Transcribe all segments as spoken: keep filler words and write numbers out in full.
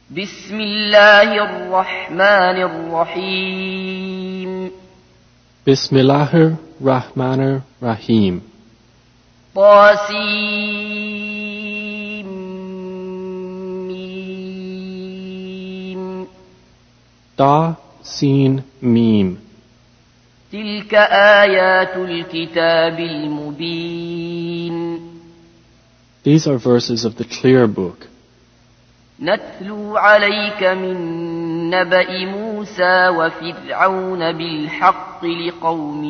بسم الله الرحمن الرحيم Bismillahir Rahmanir Rahim. طاسيم Ta Sin Mim. تلك آيات الكتاب المبين These are verses of the clear book. نتلو عليك من نبأ موسى وفرعون بالحق لقوم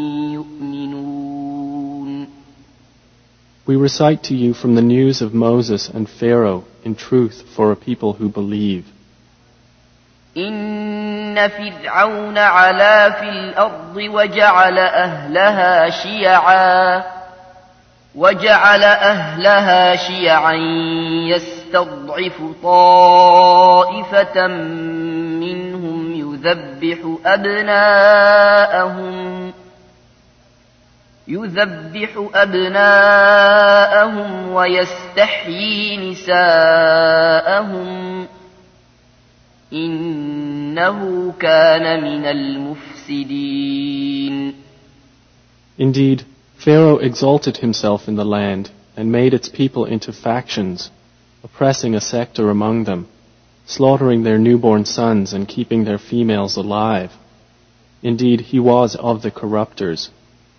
يؤمنون. We recite to you from the news of Moses and Pharaoh in truth for a people who believe. إن فرعون علا في الأرض وجعل أهلها شيعا وجعل أهلها شيعا يستضعف طائفة منهم يذبح أبناءهم يذبح أبناءهم ويستحيي نساءهم إنه كان من المفسدين. Indeed, Pharaoh exalted himself in the land and made its people into factions, oppressing a sector among them, slaughtering their newborn sons and keeping their females alive. Indeed, he was of the corrupters.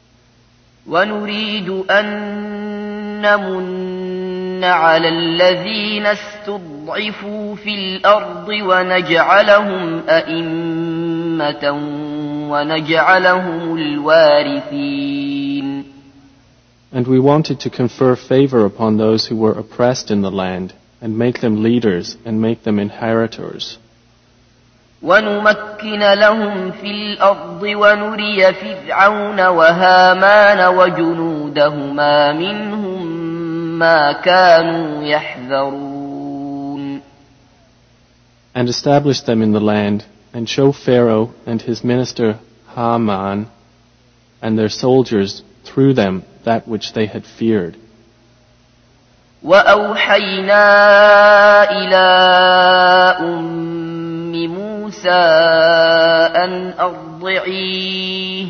ونريد أن نمن على الذين استضعفوا في الأرض ونجعلهم أئمة ونجعلهم الوارثين. And we wanted to confer favor upon those who were oppressed in the land, and make them leaders and make them inheritors. ونمكن لهم في الأرض ونري فرعون وهامان وجنودهما منهم ما كانوا يحذرون. And establish them in the land, and show Pharaoh and his minister Haman and their soldiers through them that which they had feared. وأوحينا إلى أم موسى أن أرضعيه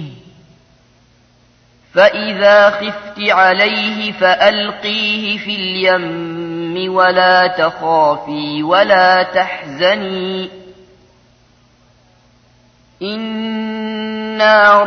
فإذا خفت عليه فألقيه في اليم ولا تخافي ولا تحزني إنا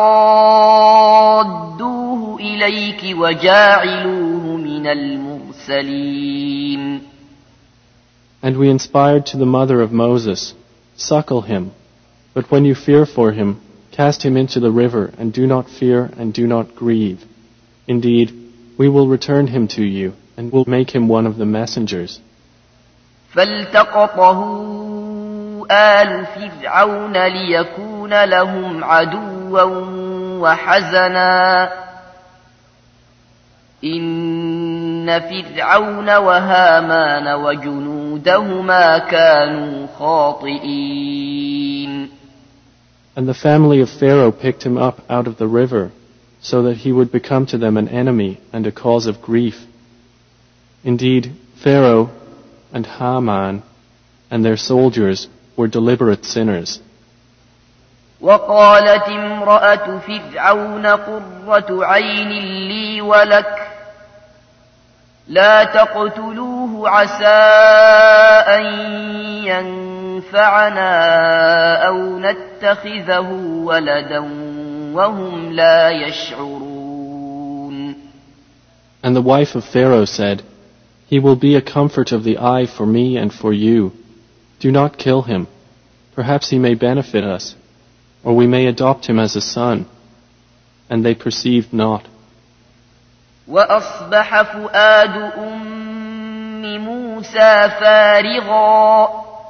رادوه إليك وجاعلوه من المرسلين. And we inspired to the mother of Moses, suckle him, but when you fear for him, cast him into the river, and do not fear and do not grieve. Indeed, we will return him to you, and will make him one of the messengers. فالتقطه آل فرعون ليكون لهم عدوا وحزنا إن فرعون وهامان وجنودهما كانوا خاطئين. And the family of Pharaoh picked him up out of the river, so that he would become to them an enemy and a cause of grief. Indeed, Pharaoh and Haman and their soldiers were deliberate sinners. وقالت امرأة فرعون قرة عين لي ولك لا تقتلوه عسى أن ينفعنا أو نتخذه ولدا وهم لا يشعرون. And the wife of Pharaoh said, He will be a comfort of the eye for me and for you. Do not kill him. Perhaps he may benefit us, or we may adopt him as a son. And they perceived not. وأصبح فؤاد أم موسى فارغا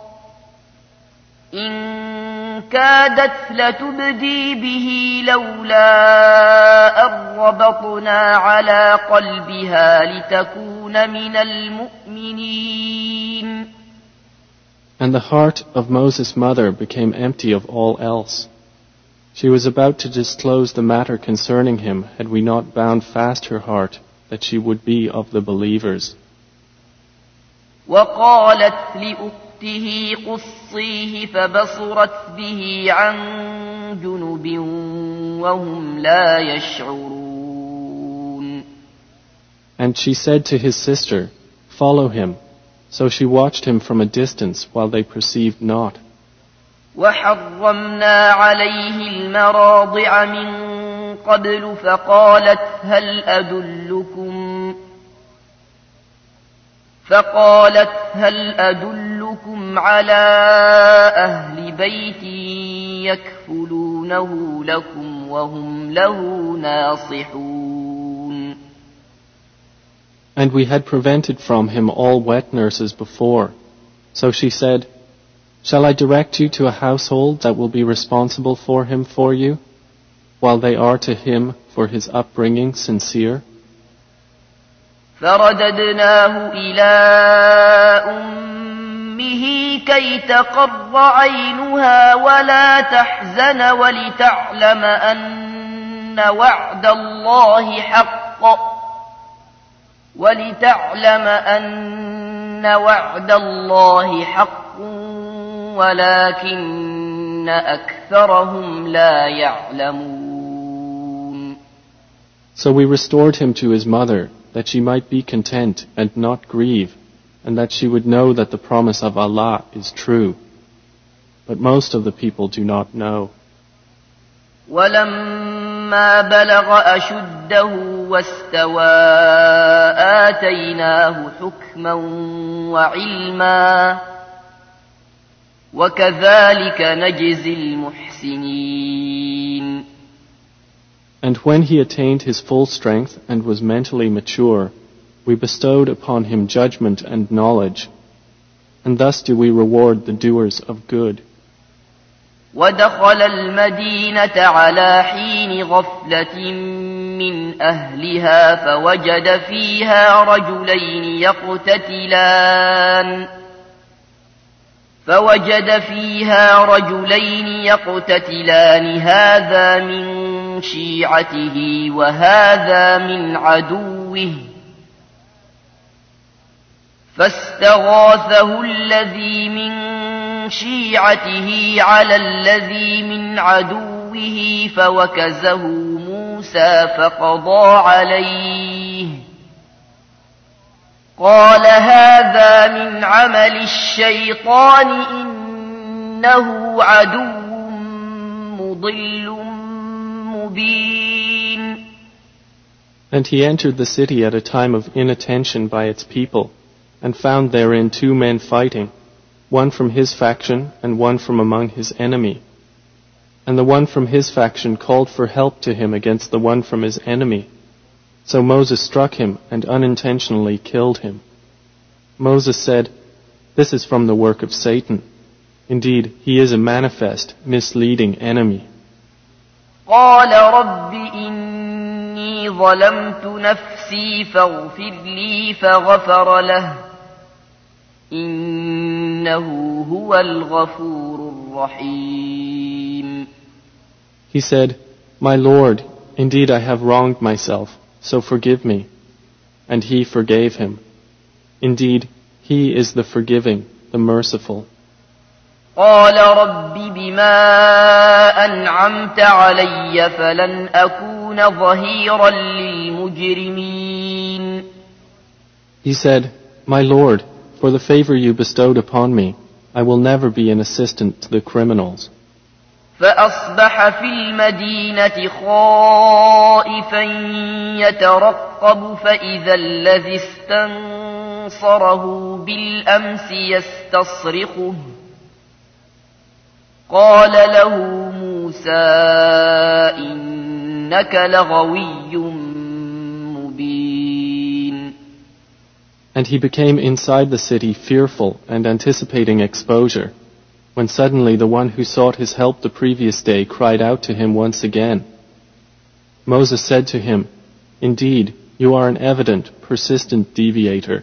إن كادت لتبدي به لولا أن ربطنا على قلبها لتكون من المؤمنين. And the heart of Moses' mother became empty of all else. She was about to disclose the matter concerning him had we not bound fast her heart that she would be of the believers. وقالت لأخته أخته قصيه فبصرت به عن جنب وهم لا يشعرون. And she said to his sister, "Follow him." So she watched him from a distance while they perceived not. وحرمنا عليه المراضع من قبل فقالت هل أدلكم فقالت هل أدلكم على أهل بيت يكفلونه لكم وهم له ناصحون. And we had prevented from him all wet nurses before. So she said, "Shall I direct you to a household that will be responsible for him for you, while they are to him for his upbringing sincere?" فرددناه إلى أمه كي تقر عينها ولا تحزن ولتعلم أن وعد الله حق ولتعلم أن وعد الله حق ولكن أكثرهم لا يعلمون. So we restored him to his mother, that she might be content and not grieve, and that she would know that the promise of Allah is true. But most of the people do not know. وَلَمَّا بَلَغَ أَشُدَّهُ وَاسْتَوَى آتَيْنَاهُ حُكْمًا وَعِلْمًا وَكَذَلِكَ نَجْزِي الْمُحْسِنِينَ. And when he attained his full strength and was mentally mature, we bestowed upon him judgment and knowledge, and thus do we reward the doers of good. وَدَخَلَ الْمَدِينَةَ عَلَى حِينِ غَفْلَةٍ مِّنْ أَهْلِهَا فَوَجَدَ فِيهَا رَجُلَيْنِ يَقْتَتِلَانِ فَوَجَدَ فِيهَا رَجُلَيْنِ يَقْتَتِلَانِ هَذَا مِنْ شيعته وهذا من عدوه فاستغاثه الذي من شيعته على الذي من عدوه فوكزه موسى فقضى عليه قال هذا من عمل الشيطان إنه عدو مضل And he entered the city at a time of inattention by its people, and found therein two men fighting, one from his faction and one from among his enemy. And the one from his faction called for help to him against the one from his enemy. So Moses struck him and unintentionally killed him. Moses said, "This is from the work of Satan. Indeed, he is a manifest, misleading enemy." قال رب إني ظلمت نفسي فاغفر لي فغفر له إنه هو الغفور الرحيم. He said, "My Lord, indeed I have wronged myself, so forgive me." And he forgave him. Indeed, he is the forgiving, the merciful. قال رب بما أنعمت علي فلن أكون ظهيرا للمجرمين. He said, "My Lord, for the favor you bestowed upon me, I will never be an assistant to the criminals." فأصبح في المدينة خائفا يترقب فإذا الذي استنصره بالأمس يستصرخه قال له موسى إنك لغوي مبين. And he became inside the city fearful and anticipating exposure, when suddenly the one who sought his help the previous day cried out to him once again. Moses said to him, "Indeed, you are an evident, persistent deviator."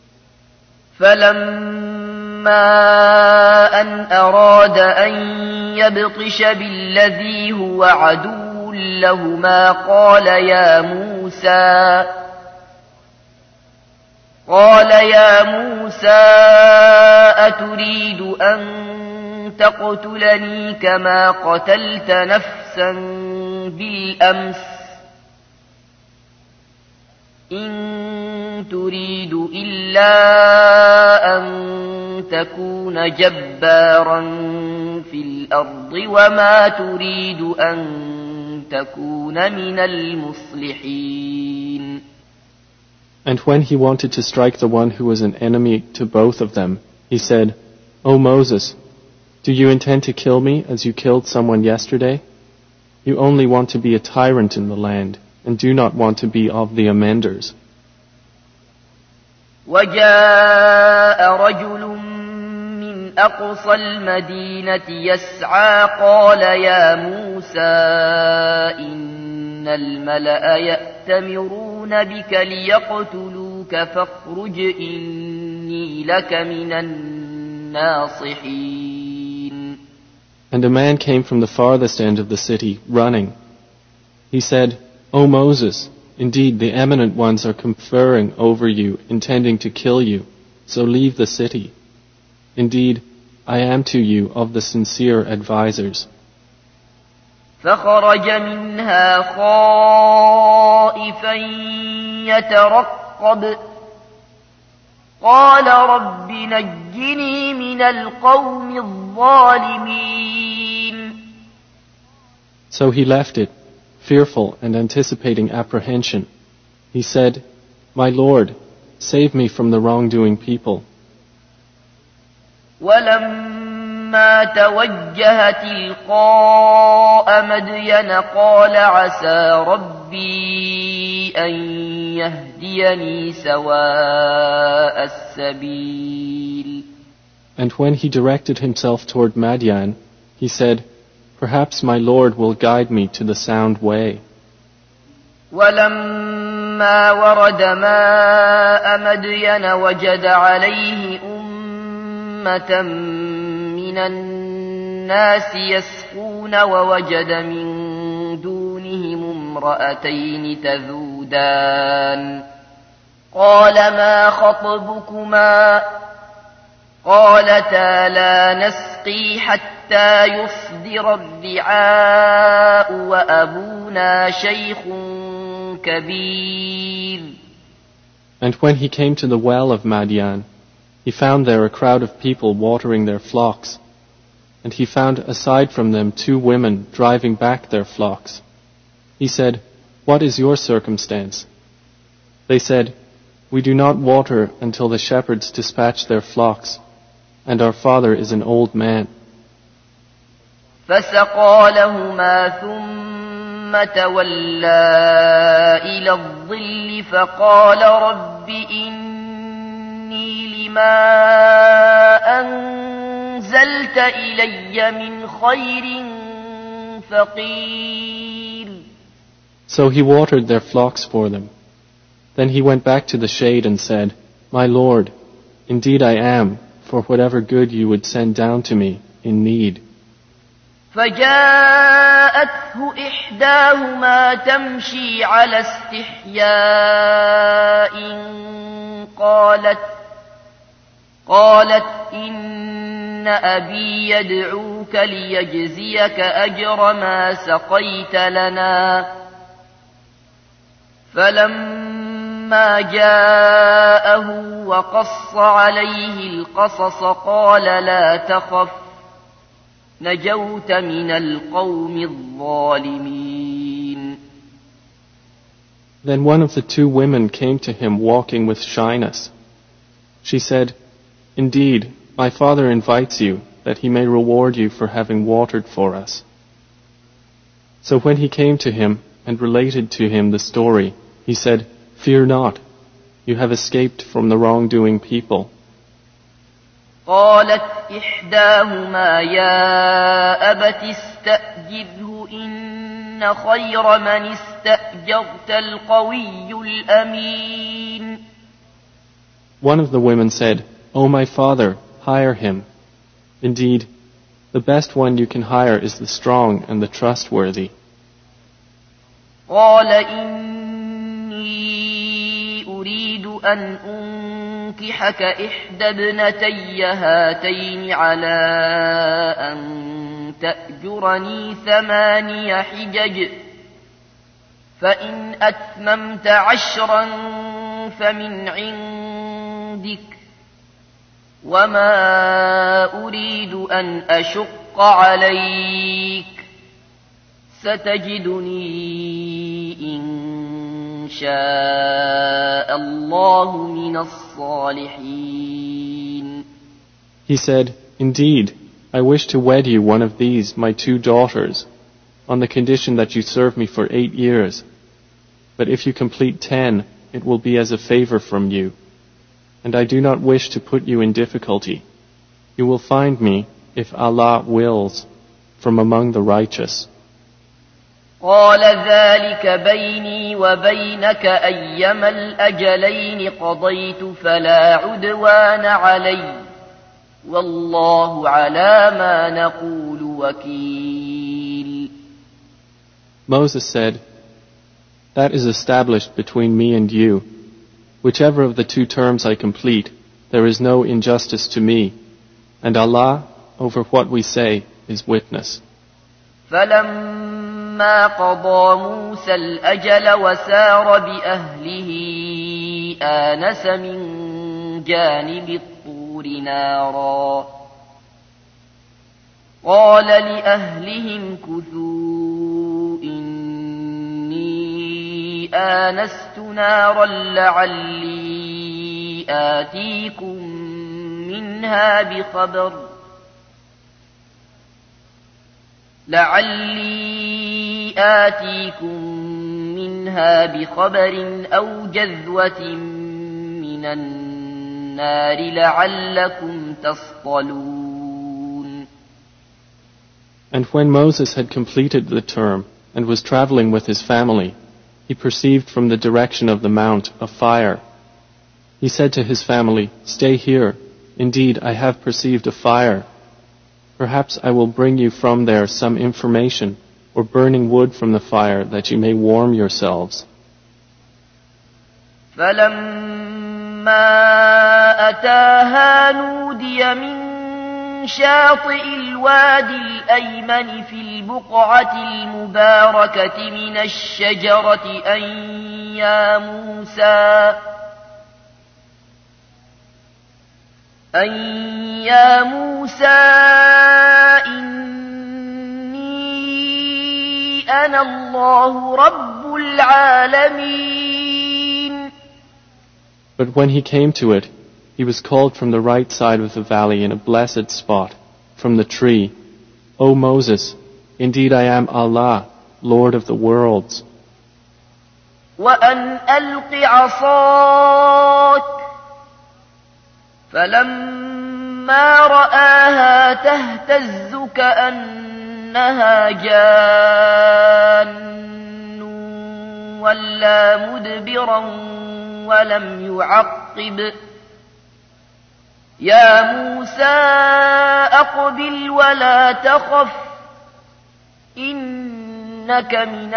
فلما أن أراد أن يبطش بالذي هو عدو لهما قال يا موسى قال يا موسى أتريد أن تقتلني كما قتلت نفسا بالأمس إن تريد إلا أن تكون جبارا في الأرض وما تريد أن تكون من المصلحين. And when he wanted to strike the one who was an enemy to both of them, he said, O Moses, do you intend to kill me as you killed someone yesterday? You only want to be a tyrant in the land, and do not want to be of the amenders. وجاء رجل من أقصى المدينة يسعى قال يا موسى إن الملأ يأتمرون بك ليقتلوك فاخرج إني لك من الناصحين. And a man came from the farthest end of the city, running. He said, O Moses, indeed the eminent ones are conferring over you, intending to kill you, so leave the city. Indeed, I am to you of the sincere advisers. فخرج منها خائفا يترقب قال رب نجني من القوم الظالمين. So he left it, fearful and anticipating apprehension. He said, My Lord, save me from the wrongdoing people. ولما توجه تلقاء مدين قال عسى ربي أن يهديني سواء السبيل. And when he directed himself toward Madian, he said, Perhaps my Lord will guide me to the sound way. ولما ورد ماء مدين وجد عليه أمة من الناس يسقون ووجد من دونهم امرأتين تذودان قال ما خطبكما قالتا لا نسقي حتى يصدر الرعاء وأبونا شيخ كبير. And when he came to the well of Madian, he found there a crowd of people watering their flocks, and he found aside from them two women driving back their flocks. He said, What is your circumstance? They said, We do not water until the shepherds dispatch their flocks, and our father is an old man. فسقى لهما ثم تولى إلى الظل فقال رب إني لما أنزلت إلي من خير فقير. So he watered their flocks for them. Then he went back to the shade and said, My Lord, indeed I am, for whatever good you would send down to me, in need. فجاءته إحداهما تمشي على استحياء قالت قالت إن أبي يدعوك ليجزيك أجر ما سقيت لنا. فلما جاءه وقص عليه القصص قال لا تخف نجوت من القوم الظالمين. Then one of the two women came to him walking with shyness. She said, Indeed, my father invites you that he may reward you for having watered for us. So when he came to him and related to him the story, he said, Fear not, you have escaped from the wrongdoing people. قالت إحداهما يا أبت استأجره إن خير من استأجرت القوي الأمين. One of the women said, O my father, hire him. Indeed, the best one you can hire is the strong and the trustworthy. قال إني أريد أن أنكحك إحدى ابنتي هاتين على أن تأجرني ثماني حجج فإن أتممت عشرا فمن عندك وما أريد أن أشق عليك ستجدني إن شاء الله من الصالحين. He said, Indeed, I wish to wed you one of these, my two daughters, on the condition that you serve me for eight years. But if you complete ten, it will be as a favor from you. And I do not wish to put you in difficulty. You will find me, if Allah wills, from among the righteous. قال ذلك بيني وبينك أيما الأجلين قضيت فلا عدوان علي والله على ما نقول وكيل. Moses said, That is established between me and you. Whichever of the two terms I complete, there is no injustice to me, and Allah, over what we say, is witness. فلما قضى موسى الأجل وسار بأهله آنس من جانب الطور نارا قال لأهلهم كثوا إني آنست نارا لعلي آتيكم منها بخبر لعلي آتيكم منها بخبر أو جذوة من النار لعلكم تصطلون. And when Moses had completed the term and was traveling with his family, he perceived from the direction of the mount a fire. He said to his family, Stay here. Indeed, I have perceived a fire. Perhaps I will bring you from there some information or burning wood from the fire that you may warm yourselves. فلما أتاها نودي من شاطئ الوادي الأيمن في البقعة المباركة من الشجرة أن يا موسى أن يا موسى إني أنا الله رب العالمين. But when he came to it, he was called from the right side of the valley in a blessed spot, from the tree, O Moses, indeed I am Allah, Lord of the worlds. وأن ألق عصاك فلما رآها تهتز كأنها جان ولا مدبرا ولم يعقب يا موسى أقبل ولا تخف إنك من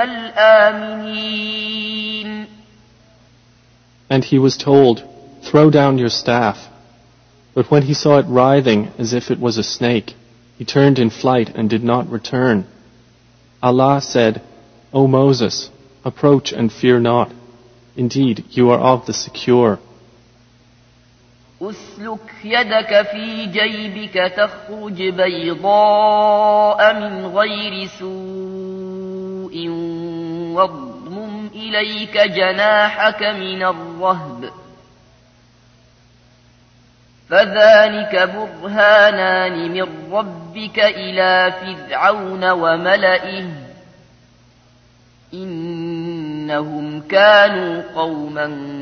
الآمنين. And he was told, Throw down your staff. But when he saw it writhing as if it was a snake, he turned in flight and did not return. Allah said, O Moses, approach and fear not. Indeed, you are of the secure. أسلك يدك في جيبك تخرج بيضاء من غير سوء واضمم إليك جناحك من الرهب فذلك برهانان من ربك إلى فرعون وملئه إنهم كانوا قوما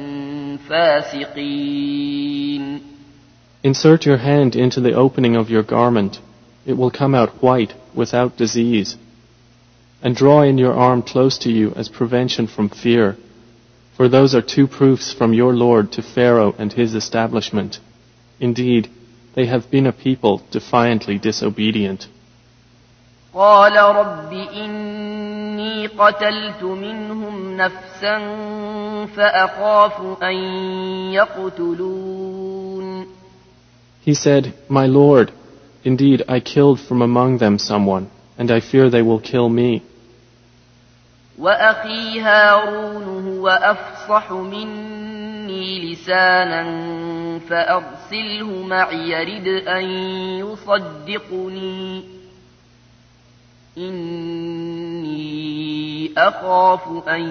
فاسقين. Insert your hand into the opening of your garment. It will come out white, without disease. And draw in your arm close to you as prevention from fear. For those are two proofs from your Lord to Pharaoh and his establishment. Indeed, they have been a people defiantly disobedient. قال رب إني قتلت منهم نفسا فأخاف أن يقتلون He said, My Lord, indeed I killed from among them someone, and I fear they will kill me. وأخي هارون هو أفصح مني لسانا فأرسله معي يرد أن يصدقني إني أخاف أن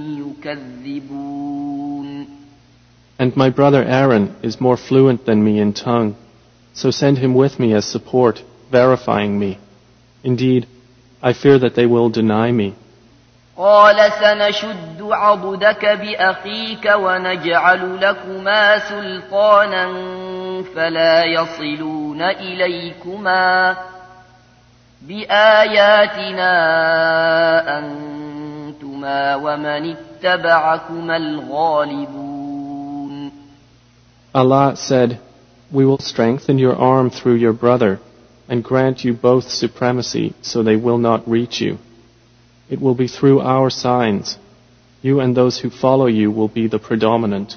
يكذبون. And my brother Aaron is more fluent than me in tongue, so send him with me as support, verifying me. Indeed, I fear that they will deny me. قال سنشد عضدك بأخيك ونجعل لكما سلطانا فلا يصلون إليكما بآياتنا أنتما ومن اتبعكما الغالبون. Allah said, We will strengthen your arm through your brother and grant you both supremacy so they will not reach you. It will be through our signs. You and those who follow you will be the predominant.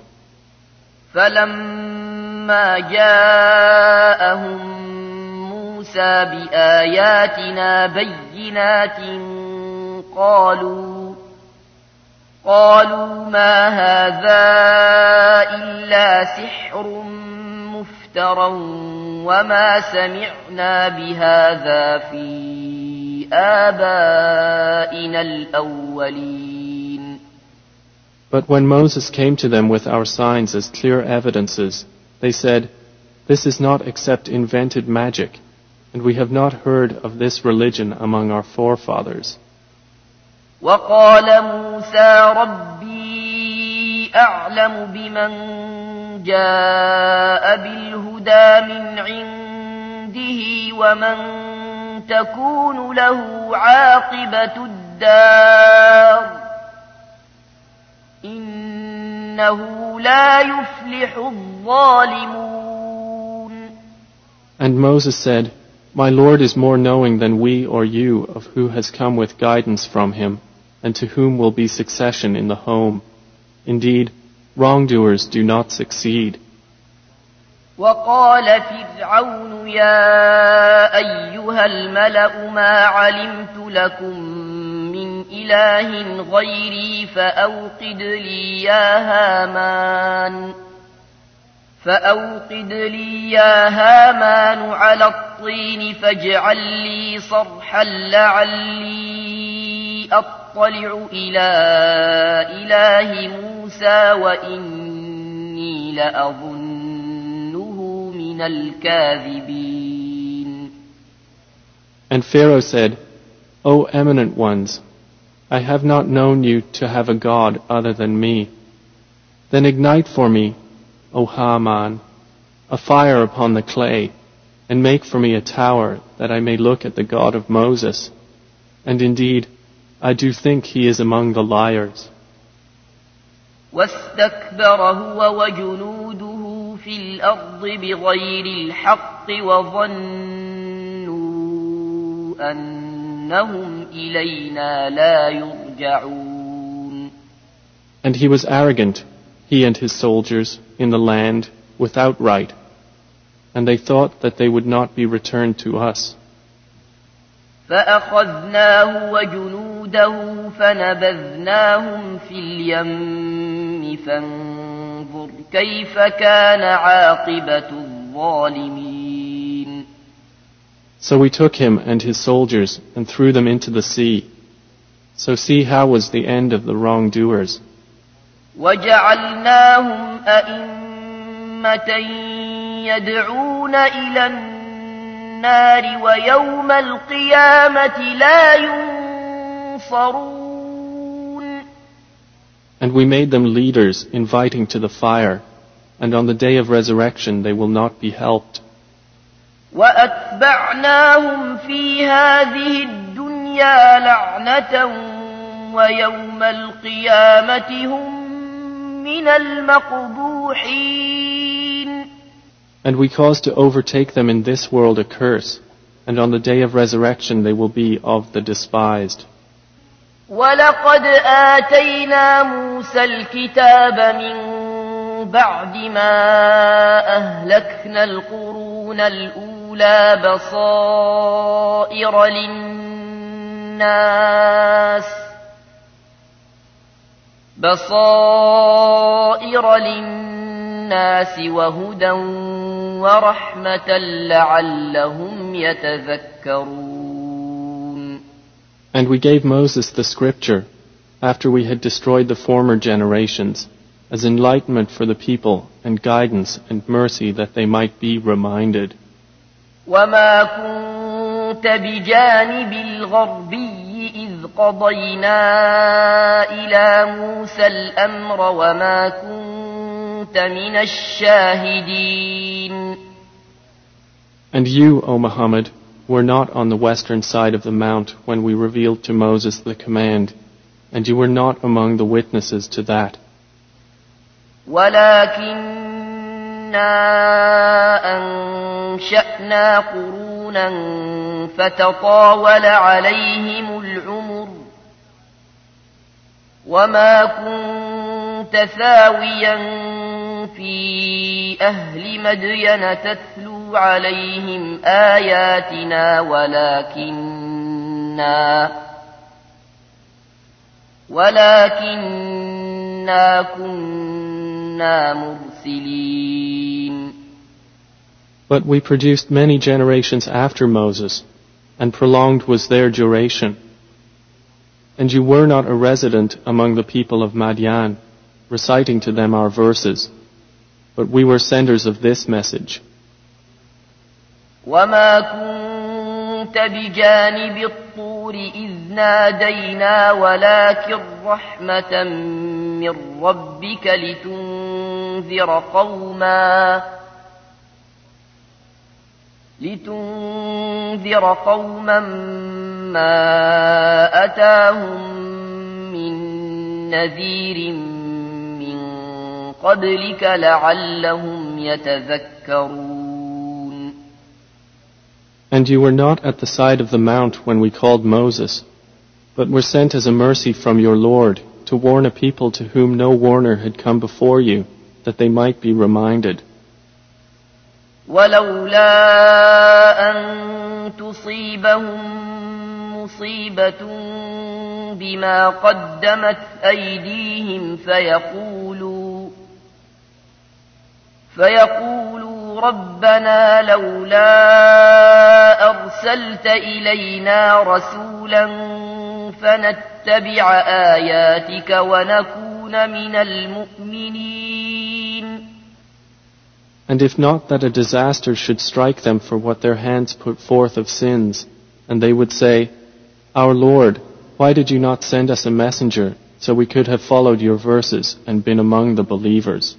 فلما جاءهم موسى بآياتنا بينات قالوا قالوا ما هذا إلا سحر مفترى وما سمعنا بهذا في آبائنا الأولين. But when Moses came to them with our signs as clear evidences, they said, This is not except invented magic, and we have not heard of this religion among our forefathers. وقال موسى ربي أعلم بمن جاء بالهدى من عنده ومن تكون له عاقبة الدار إنه لا يفلح الظالمون. And Moses said, My Lord is more knowing than we or you of who has come with guidance from him, and to whom will be succession in the home. Indeed, wrongdoers do not succeed. وقال فرعون يا أيها الملأ ما علمت لكم من إله غيري فأوقد لي يا هامان فأوقد لي يا هامان على الطين فاجعل لي صرحا لعلي أطلع إلى إله موسى وإني لأظنه من الكاذبين. And Pharaoh said, O eminent ones, I have not known you to have a god other than me. Then ignite for me, O Haman, a fire upon the clay, and make for me a tower that I may look at the God of Moses. And indeed, I do think he is among the liars. واستكبر هو وجنوده في الأرض بغير الحق وظنوا أنهم إلينا لا يرجعون. And he was arrogant, he and his soldiers, in the land without right, and they thought that they would not be returned to us. فأخذناه وجنوده فنبذناهم في اليم فانظر كيف كان عاقبة الظالمين. So we took him and his soldiers and threw them into the sea. So see how was the end of the wrongdoers. وجعلناهم أئمة يدعون إلى النار ويوم القيامة لا ينصرون. And we made them leaders inviting to the fire, and on the day of resurrection they will not be helped. وأتبعناهم في هذه الدنيا لعنة ويوم القيامة هم من المقبوحين. And we caused to overtake them in this world a curse, and on the day of resurrection they will be of the despised. وَلَقَدْ آتَيْنَا مُوسَى الْكِتَابَ مِنْ بعد ما أهلكنا القرون الأولى بصائر للناس بصائر للناس وهدى ورحمة لعلهم يتذكرون. And we gave Moses the scripture after we had destroyed the former generations, as enlightenment for the people and guidance and mercy that they might be reminded. وما كنت بجانب الغربي إذ قضينا إلى موسى الأمر وما كنت من الشاهدين. And you, O Muhammad, were not on the western side of the mount when we revealed to Moses the command, and you were not among the witnesses to that. ولكننا أنشأنا قرونا فتطاول عليهم العمر وما كنت ثاويا في أهل مدين تتلو عليهم آياتنا ولكننا ولكننا كنا مرسلين. But we produced many generations after Moses, and prolonged was their duration. And you were not a resident among the people of Madian, reciting to them our verses, but we were senders of this message. وما كنت بجانب الطور إذ نادينا ولكن رحمة من ربك لتنذر قوما لتنذر قوما ما أتاهم من نذير من قبلك لعلهم يتذكرون. And you were not at the side of the mount when we called Moses, but were sent as a mercy from your Lord to warn a people to whom no warner had come before you, that they might be reminded. ولولا أن تصيبهم مصيبة بما قدمت أيديهم فيقولوا فيقولوا ربنا لولا أرسلت إلينا رسولا فنتبع آياتك ونكون من المؤمنين. And if not that a disaster should strike them for what their hands put forth of sins, and they would say, Our Lord, why did you not send us a messenger, so we could have followed your verses and been among the believers?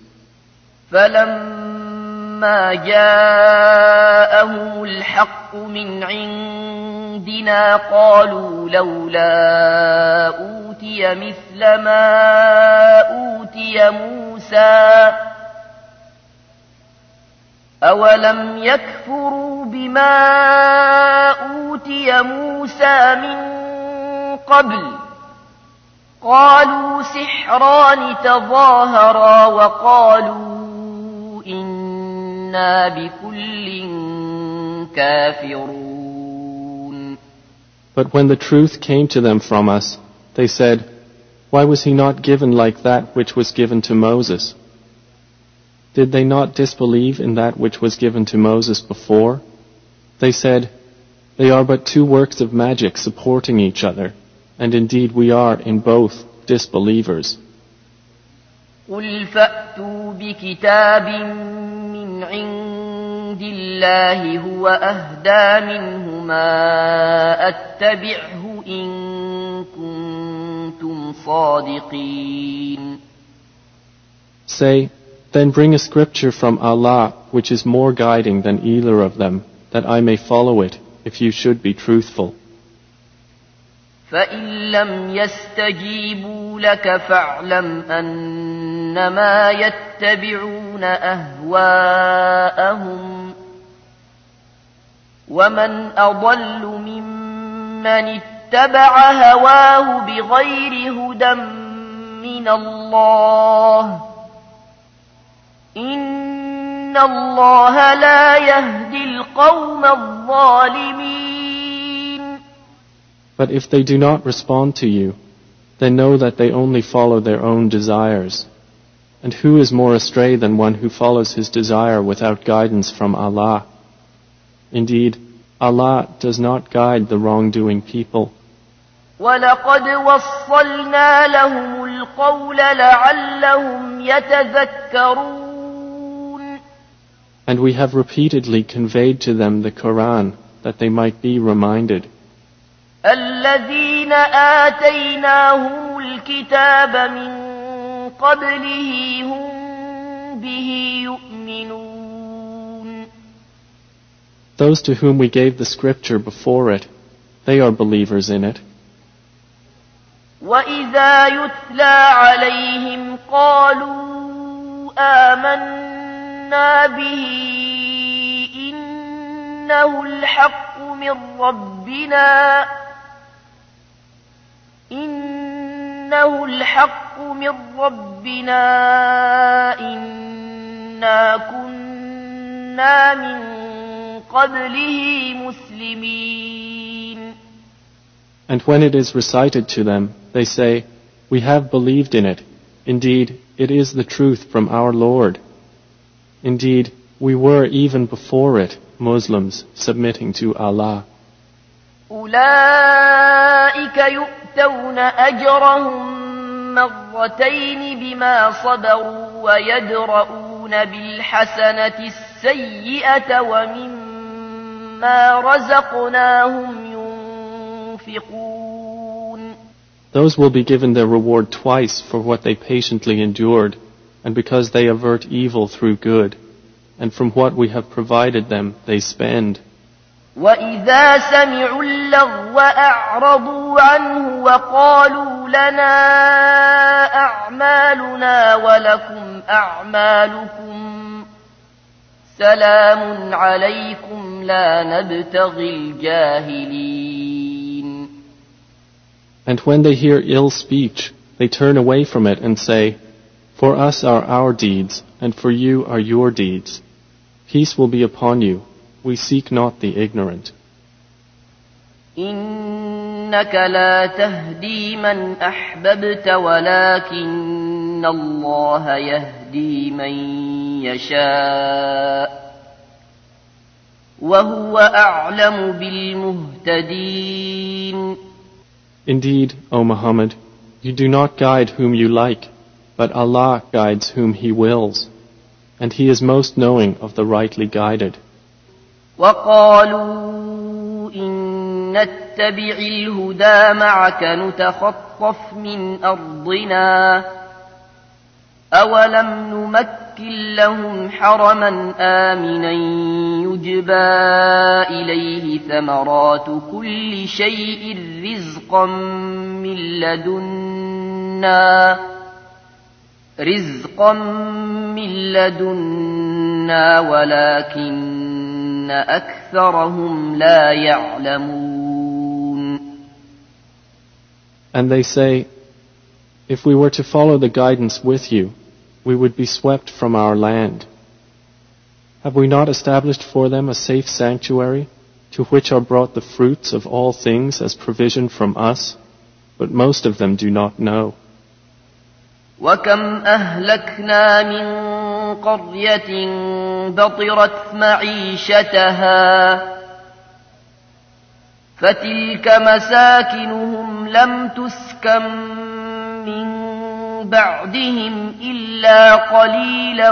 فلما جاءهم الحق من عندنا قالوا لولا أوتي مثل ما أوتي موسى أولم يكفروا بما أوتي موسى من قبل قالوا سحران تظاهرا وقالوا إنا بكل كافرون. But when the truth came to them from us, they said, Why was he not given like that which was given to Moses? Did they not disbelieve in that which was given to Moses before? They said, They are but two works of magic supporting each other, and indeed we are in both disbelievers. قل فأتوا بكتاب من عند الله هو أهدى منهما أتبعه إن كنتم صادقين. Say, Then bring a scripture from Allah which is more guiding than either of them, that I may follow it, if you should be truthful. فإن لم يستجيبوا لك فاعلم أنما يتبعون أهواءهم ومن أضل ممن اتبع هواه بغير هدى من الله إن الله لا يهدي القوم الظالمين. But if they do not respond to you, then know that they only follow their own desires. And who is more astray than one who follows his desire without guidance from Allah? Indeed, Allah does not guide the wrongdoing people. وَلَقَدْ وَصَّلْنَا لَهُمُ الْقَوْلَ لَعَلَّهُمْ يَتَذَكَّرُونَ. And we have repeatedly conveyed to them the Quran that they might be reminded. الَّذِينَ آتَيْنَاهُمُ الْكِتَابَ مِنْ قَبْلِهِ هُمْ بِهِ يُؤْمِنُونَ. Those to whom we gave the scripture before it, they are believers in it. وَإِذَا يُتْلَى عَلَيْهِمْ قَالُوا آمَنَّا بِهِ إِنَّهُ الْحَقُّ مِنْ رَبِّنَا إِنَّهُ الْحَقُّ مِنْ رَبِّنَا إِنَّا كُنَّا مِنْ قَبْلِهِ مُسْلِمِينَ. And when it is recited to them, they say, "We have believed in it. Indeed, it is the truth from our Lord. Indeed, we were even before it Muslims submitting to Allah." أولئك يؤتون أجرهم مرتين بما صبروا ويدرؤون بالحسنة السيئة ومما رزقناهم ينفقون. Those will be given their reward twice for what they patiently endured, and because they avert evil through good, and from what we have provided them they spend. وَإِذَا سَمِعُوا اللَّغْوَ أَعْرَضُوا عَنْهُ وَقَالُوا لَنَا أَعْمَالُنَا وَلَكُمْ أَعْمَالُكُمْ سَلَامٌ عَلَيْكُمْ لَا نَبْتَغِي الْجَاهِلِينَ. And when they hear ill speech, they turn away from it and say, "For us are our deeds, and for you are your deeds. Peace will be upon you. We seek not the ignorant." إنك لا تهدي من أحببت ولكن الله يهدي من يشاء وهو أعلم بالمهتدين. Indeed, O Muhammad, you do not guide whom you like, but Allah guides whom He wills, and He is most knowing of the rightly guided. وقالوا إن نتبع الهدى معك نتخطف من أرضنا أولم نمكن لهم حرما آمنا يجبى إليه ثمرات كل شيء رزقا من لدنا رزقا من لدنا ولكن أكثرهم لا يعلمون. And they say, "If we were to follow the guidance with you, we would be swept from our land. Have we not established for them a safe sanctuary, to which are brought the fruits of all things as provision from us? But most of them do not know." وَكَمْ أَهْلَكْنَا مِنْ قَرْيَةٍ بَطِرَتْ مَعِيشَتَهَا فَتِلْكَ مَسَاكِنُهُمْ لَمْ تُسْكَنْ مِنْ بَعْدِهِمْ إِلَّا قَلِيلًا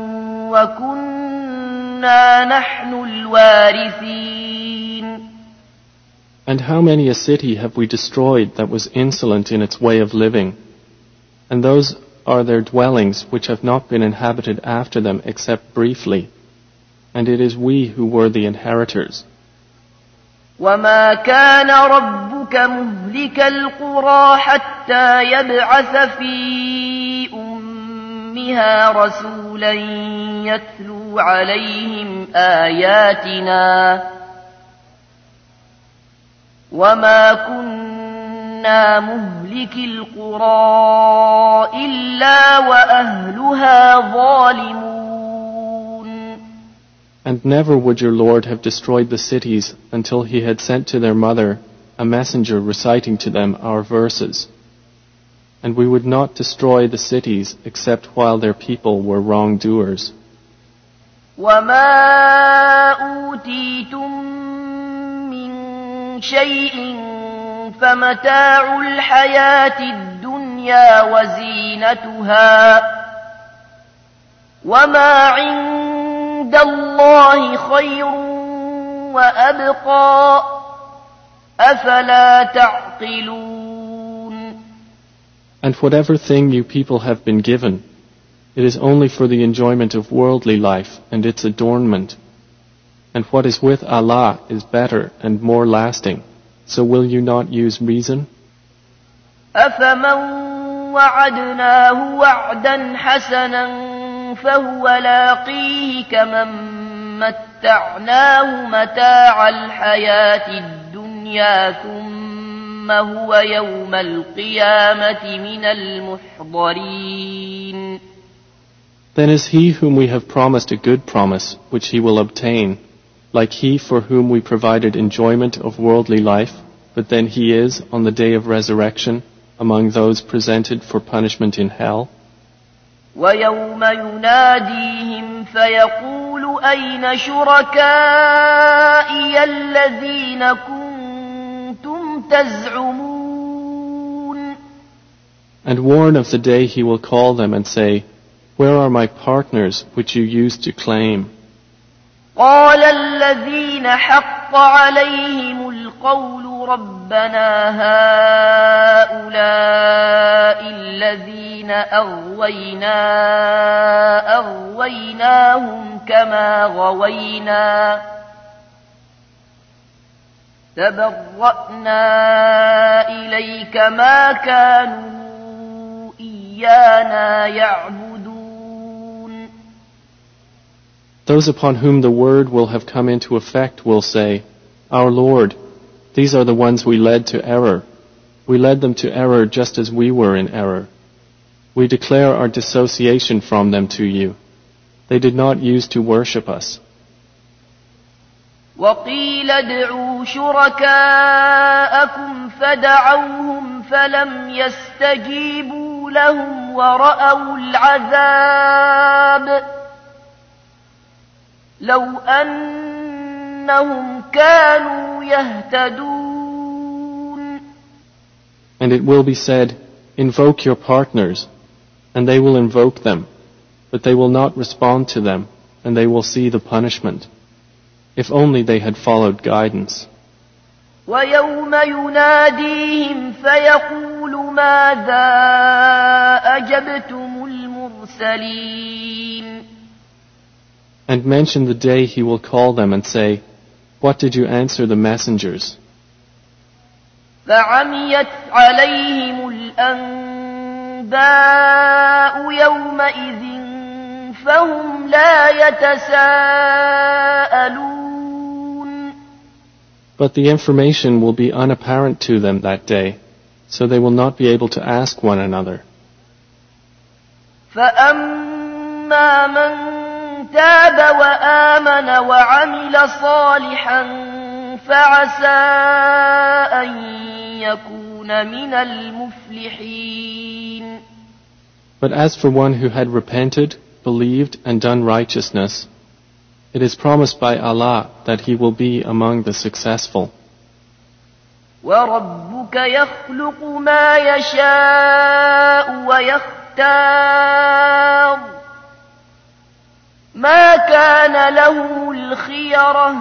وَكُنَّا نَحْنُ الْوَارِثِينَ. And how many a city have we destroyed that was insolent in its way of living? And those are their dwellings which have not been inhabited after them except briefly, and it is we who were the inheritors. وَمَا كَانَ رَبُّكَ مُهْلِكَ الْقُرَى حَتَّى يَبْعَثَ فِي أُمِّهَا رَسُولًا يَتْلُو عَلَيْهِمْ آيَاتِنَا وَمَا كُنَّا مُهْلِكِ الْقُرَى إِلَّا وَأَهْلُهَا ظَالِمُونَ. And never would your Lord have destroyed the cities until he had sent to their mother a messenger reciting to them our verses. And we would not destroy the cities except while their people were wrongdoers. وَمَا أُوتِيتُم مِّن شَيْءٍ فَمَتَاعُ الْحَيَاةِ الدُّنْيَا وَزِينَتُهَا وَمَا عِندَ اللَّهِ خَيْرٌ وَأَبْقَى أَفَلَا تَعْقِلُونَ. And whatever thing you people have been given, it is only for the enjoyment of worldly life and its adornment. And what is with Allah is better and more lasting. So will you not use reason? أَفَمَنْ وَعَدْنَاهُ وَعْدًا حَسَنًا فَهُوَ لَاقِيهِ كَمَنْ مَتَّعْنَاهُ مَتَاعَ الْحَيَاةِ الدُّنْيَا ثُمَّ هُوَ يَوْمَ الْقِيَامَةِ مِنَ الْمُحْضَرِينَ. Then is he whom we have promised a good promise, which he will obtain, like he for whom we provided enjoyment of worldly life, but then he is, on the day of resurrection, among those presented for punishment in hell? وَيَوْمَ يُنَادِيهِمْ فَيَقُولُ أَيْنَ شُرَكَائِيَ الَّذِينَ كُنتُمْ تَزْعُمُونَ. And warn of the day he will call them and say, where are my partners which you used to claim? قَالَ الَّذِينَ حَقَّ عَلَيْهِمُ الْقَوْلُ رَبَّنَا هَؤُلَاءِ الَّذِينَ أَغْوَيْنَا أَغْوَيْنَاهُمْ كَمَا غَوَيْنَا تَبَرَّأْنَا إِلَيْكَ مَا كَانُوا إِيَّانَا يَعْبُدُونَ. Those upon whom the word will have come into effect will say, our Lord, these are the ones we led to error. We led them to error just as we were in error. We declare our dissociation from them to you. They did not use to worship us. وَقِيلَ ادْعُوا شُرَكَاءَكُمْ فَدَعَوْهُمْ فَلَمْ يَسْتَجِيبُوا لَهُمْ وَرَأَوُا الْعَذَابَ لَوْ أَنَّهُمْ كَانُوا يَهْتَدُونَ. And it will be said, invoke your partners, and they will invoke them, but they will not respond to them, and they will see the punishment. If only they had followed guidance. وَيَوْمَ يُنَادِيهِمْ فَيَقُولُ مَاذَا أَجَبْتُمُ الْمُرْسَلِينَ. And mention the day he will call them and say, what did you answer the messengers? فَعَمِيَتْ عَلَيْهِمُ الْأَنْبَاءُ يَوْمَئِذٍ فَهُمْ لَا يَتَسَاءَلُونَ. But the information will be unapparent to them that day, so they will not be able to ask one another. فَأَمَّا مَنْ تَابَ وَآمَنَ وَعَمِلَ صَالِحًا فَعَسَىٰ أَن يَكُونَ مِنَ الْمُفْلِحِينَ. But as for one who had repented, believed, and done righteousness, it is promised by Allah that he will be among the successful. وَرَبُّكَ يَخْلُقُ مَا يَشَاءُ وَيَخْتَارُ مَا كَانَ لَهُمُ الْخِيَرَةُ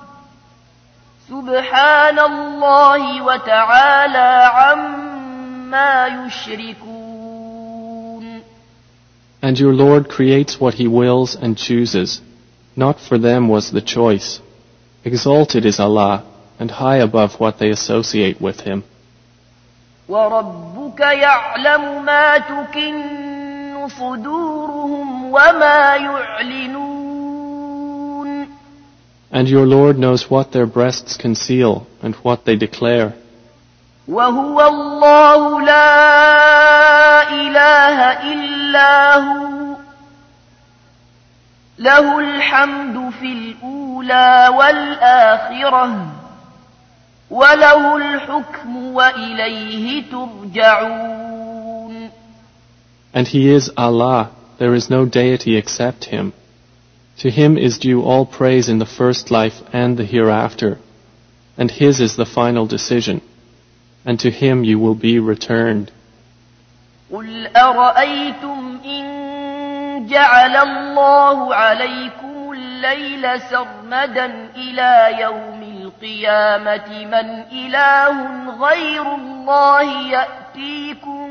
سُبْحَانَ اللَّهِ وَتَعَالَى عَمَّا يُشْرِكُونَ. And your Lord creates what he wills and chooses. Not for them was the choice. Exalted is Allah, and high above what they associate with him. وَرَبُّكَ يَعْلَمُ مَا تُكِنُّ صُدُورُهُمْ وَمَا يُعْلِنُونَ. And your Lord knows what their breasts conceal and what they declare. وَهُوَ اللَّهُ لَا إِلَهَ إِلَّا هُوَ له الحمد في الأولى والآخرة وله الحكم وإليه ترجعون. And He is Allah, there is no deity except Him. To Him is due all praise in the first life and the hereafter, and His is the final decision, and to Him you will be returned. قل أرأيتم إن جعل الله عليكم الليل سرمدا إلى يوم القيامة من إله غير الله يأتيكم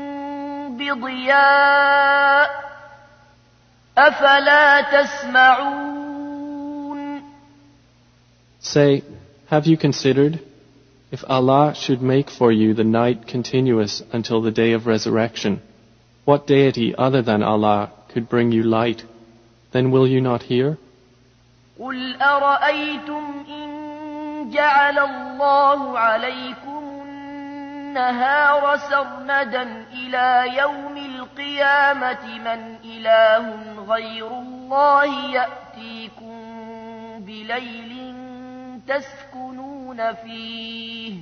بضياء أفلا تسمعون. Say, have you considered, if Allah should make for you the night continuous until the day of resurrection, what deity other than Allah could bring you light? Then will you not hear? قل أرأيتم إن جعل الله عليكم النهار سرمدا إلى يوم القيامة من إله غير الله يأتيكم بليل تسكنون فيه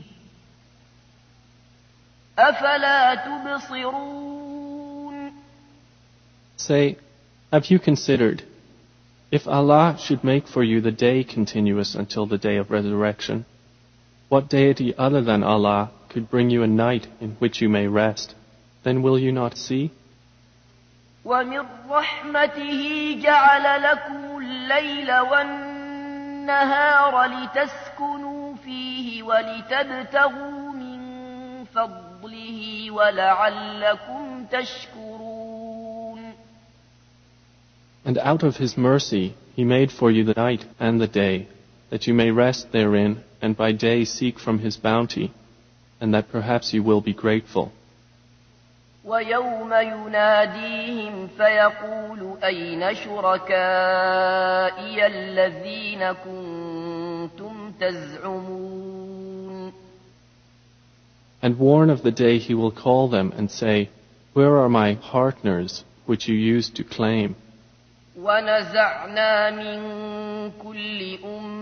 أفلا تبصرون. Say, have you considered, if Allah should make for you the day continuous until the day of resurrection, what deity other than Allah could bring you a night in which you may rest? Then will you not see? وَمِنْ رَحْمَتِهِ جَعَلَ لَكُمُ اللَّيْلَ وَالنَّهَارَ لِتَسْكُنُوا فِيهِ وَلِتَبْتَغُوا مِنْ فَضْلِهِ وَلَعَلَّكُمْ تَشْكُرُونَ. And out of His mercy He made for you the night and the day, that you may rest therein and by day seek from His bounty, and that perhaps you will be grateful. وَيَوْمَ يُنَادِيهِمْ فَيَقُولُ أَيْنَ شُرَكَائِيَ الَّذِينَ كُنْتُمْ تَزْعُمُونَ. And warn of the day He will call them and say, where are my partners which you used to claim? وَنَزَعْنَا مِنْ كُلِّ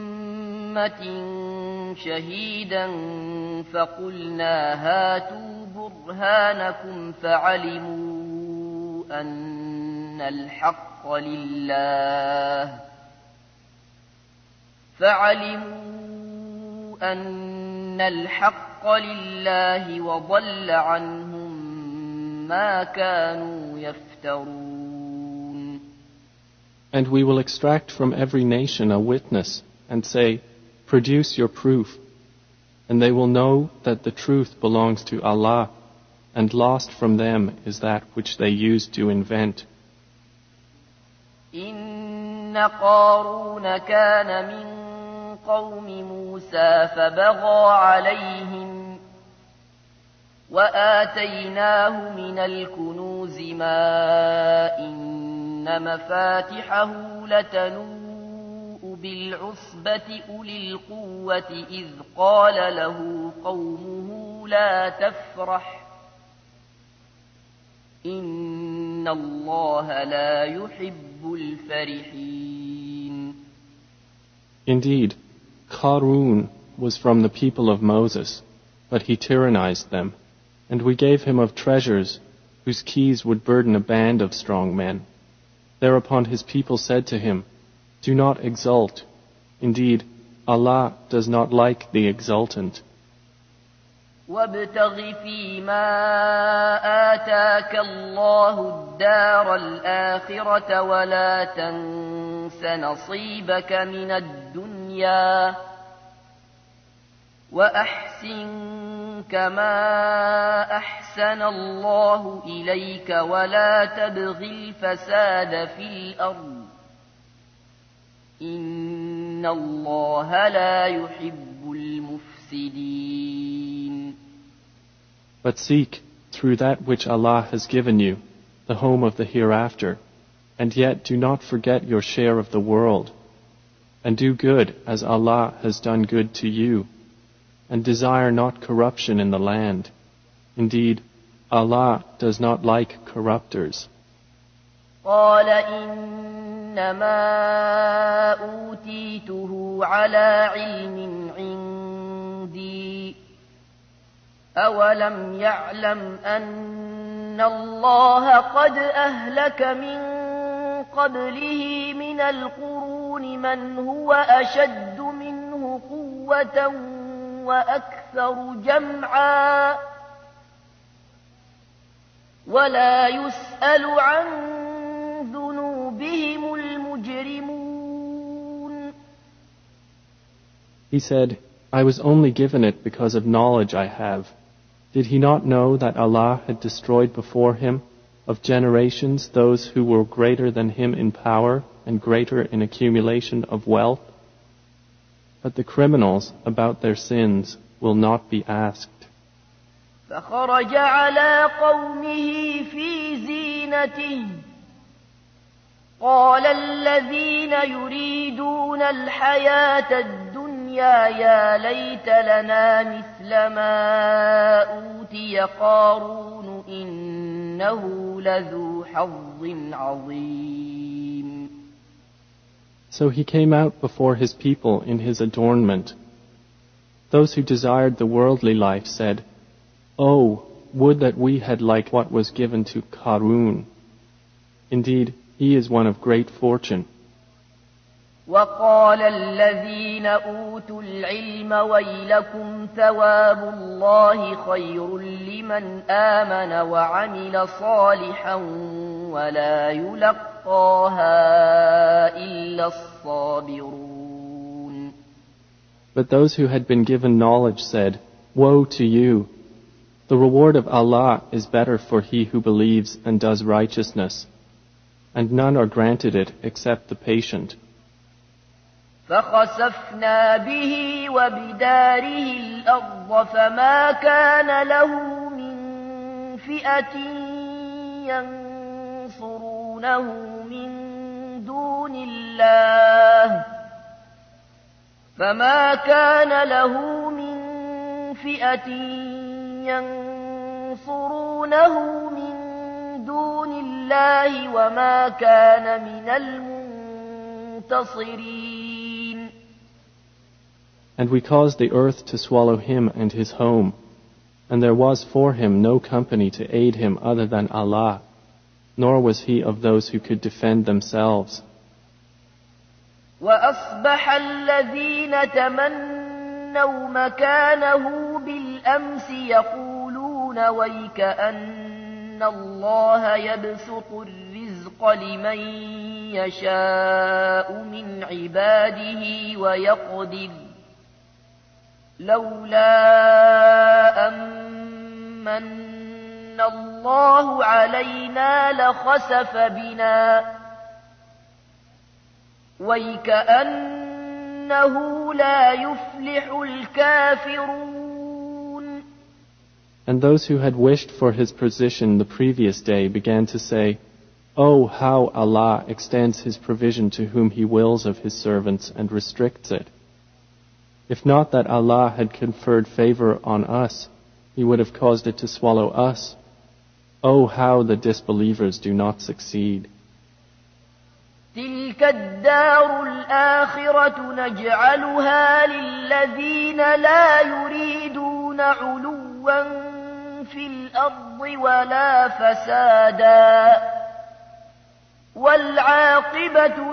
أُمَّةٍ شَهِيدًا فَقُلْنَا هَاتُوا برهانكم فعلموا أن الحق لله فعلموا أن الحق لله وضل عنهم ما كانوا يفترون. And we will extract from every nation a witness and say, produce your proof. And they will know that the truth belongs to Allah, and lost from them is that which they used to invent. إن قارون كان من قوم موسى فبغى عليهم وآتيناه من الكنوز ما إن مفاتحه لتنوء بالعصبة أولي القوة إذ قال له قومه لا تفرح إن الله لا يحب الفرحين. Indeed, Qarun was from the people of Moses, but he tyrannized them, and we gave him of treasures whose keys would burden a band of strong men. Thereupon his people said to him, do not exult. Indeed, Allah does not like the exultant. وابتغ فيما آتاك الله الدار الآخرة ولا تنس نصيبك من الدنيا وأحسن كما أحسن الله إليك ولا تبغ الفساد في الأرض إن الله لا يحب المفسدين. But seek, through that which Allah has given you, the home of the hereafter, and yet do not forget your share of the world, and do good as Allah has done good to you, and desire not corruption in the land. Indeed, Allah does not like corruptors. قال إن إنما أوتيته على علم عندي أولم يعلم أن الله قد أهلك من قبله من القرون من هو أشد منه قوة وأكثر جمعا ولا يسأل عن ذنوبهم المجرمون. He said, I was only given it because of knowledge I have. Did he not know that Allah had destroyed before him of generations those who were greater than him in power and greater in accumulation of wealth? But the criminals about their sins will not be asked. فخرج على قومه في زينته قال الذين يريدون الحياة الدنيا يا ليت لنا مثل ما أوتي قارون إنه لذو حظ عظيم. So he came out before his people in his adornment. Those who desired the worldly life said, Oh, would that we had like what was given to Qarun. Indeed, he is one of great fortune. وقال الذين أوتوا العلم ويلكم ثواب الله خير لمن آمن وعمل صالحا ولا يلقاها إلا الصابرون. But those who had been given knowledge said, Woe to you! The reward of Allah is better for he who believes and does righteousness, and none are granted it except the patient. فخسفنا به وبداره الأرض فما كان له من فئة ينصرونه من دون الله فما كان له من فئة ينصرونه من دون الله وما كان من المنتصرين. And we caused the earth to swallow him and his home, and there was for him no company to aid him other than Allah, nor was he of those who could defend themselves. وأصبح الذين تمنوا مكانه بالأمس يقولون ويكأن الله يبسط الرزق لمن يشاء من عباده ويقدر لولا أمن الله علينا لخسف بنا ويكأنه لا يفلح الكافرون. And those who had wished for his position the previous day began to say, Oh, how Allah extends his provision to whom he wills of his servants and restricts it. If not that Allah had conferred favor on us, he would have caused it to swallow us. Oh, how the disbelievers do not succeed. تلك الدار الآخرة نجعلها للذين لا يريدون علوا في الأرض ولا فسادا والعاقبة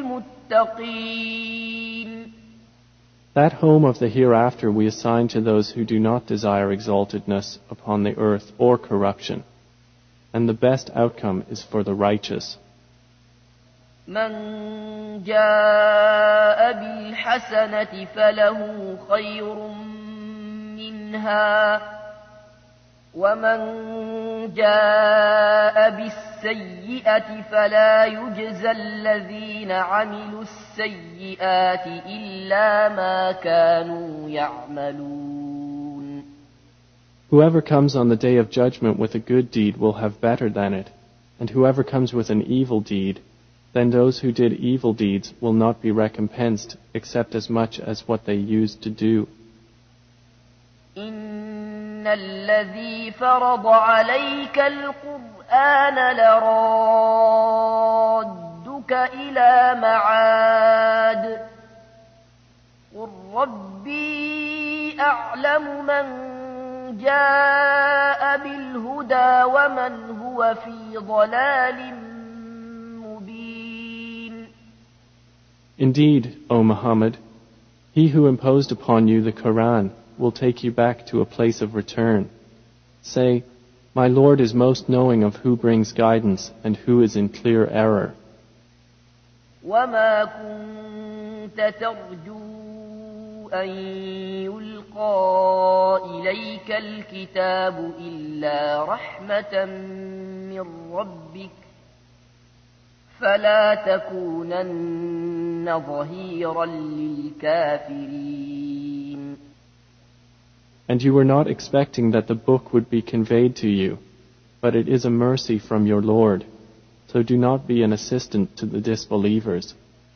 للمتقين. That home of the hereafter we assign to those who do not desire exaltedness upon the earth or corruption, and the best outcome is for the righteous. من جاء بالحسنة فله خير منها ومن جاء بالسيئة فلا يجزى الذين عملوا السيئات إلا ما كانوا يعملون. Whoever comes on the day of judgment with a good deed will have better than it, and whoever comes with an evil deed, then those who did evil deeds will not be recompensed except as much as what they used to do. إن الذي فرض عليك القرآن لرادك يردوك إلى معاد قل ربي أعلم من جاء بالهدى ومن هو في ضلال مبين. Indeed, O Muhammad, he who imposed upon you the Quran will take you back to a place of return. Say, my Lord is most knowing of who brings guidance and who is in clear error. وَمَا كُنْتَ تَرْجُو أَنْ يُلْقَى إِلَيْكَ الْكِتَابُ إِلَّا رَحْمَةً مِّن رَّبِّكَ فَلَا تَكُونَنَّ ظَهِيرًا لِلْكَافِرِينَ. And you were not expecting that the book would be conveyed to you, but it is a mercy from your Lord, so do not be an assistant to the disbelievers.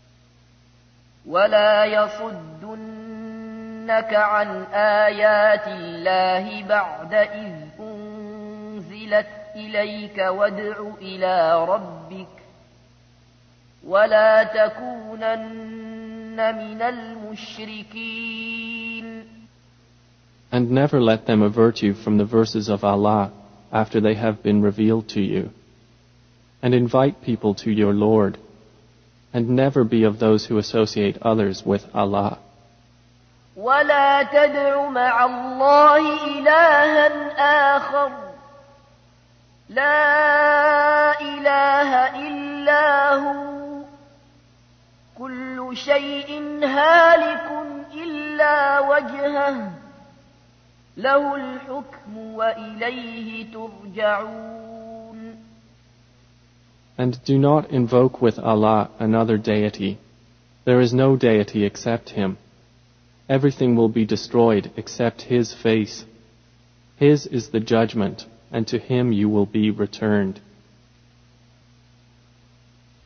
وَلَا يَصُدُّنَّكَ عَنْ آيَاتِ اللَّهِ بَعْدَ إِذْ أُنْزِلَتْ إِلَيْكَ وَادْعُ إِلَى رَبِّكَ وَلَا تَكُونَنَّ مِنَ الْمُشْرِكِينَ. And never let them avert you from the verses of Allah after they have been revealed to you. And invite people to your Lord, and never be of those who associate others with Allah. وَلَا تَدْعُ مَعَ اللَّهِ إِلَٰهًا آخَرَ لَا إِلَٰهَ إِلَّا هُوَ كُلُّ شَيْءٍ هَالِكٌ إِلَّا وَجْهَهُ لَهُ الْحُكْمُ وَإِلَيْهِ تُرْجَعُونَ. And do not invoke with Allah another deity. There is no deity except Him. Everything will be destroyed except His face. His is the judgment, and to Him you will be returned.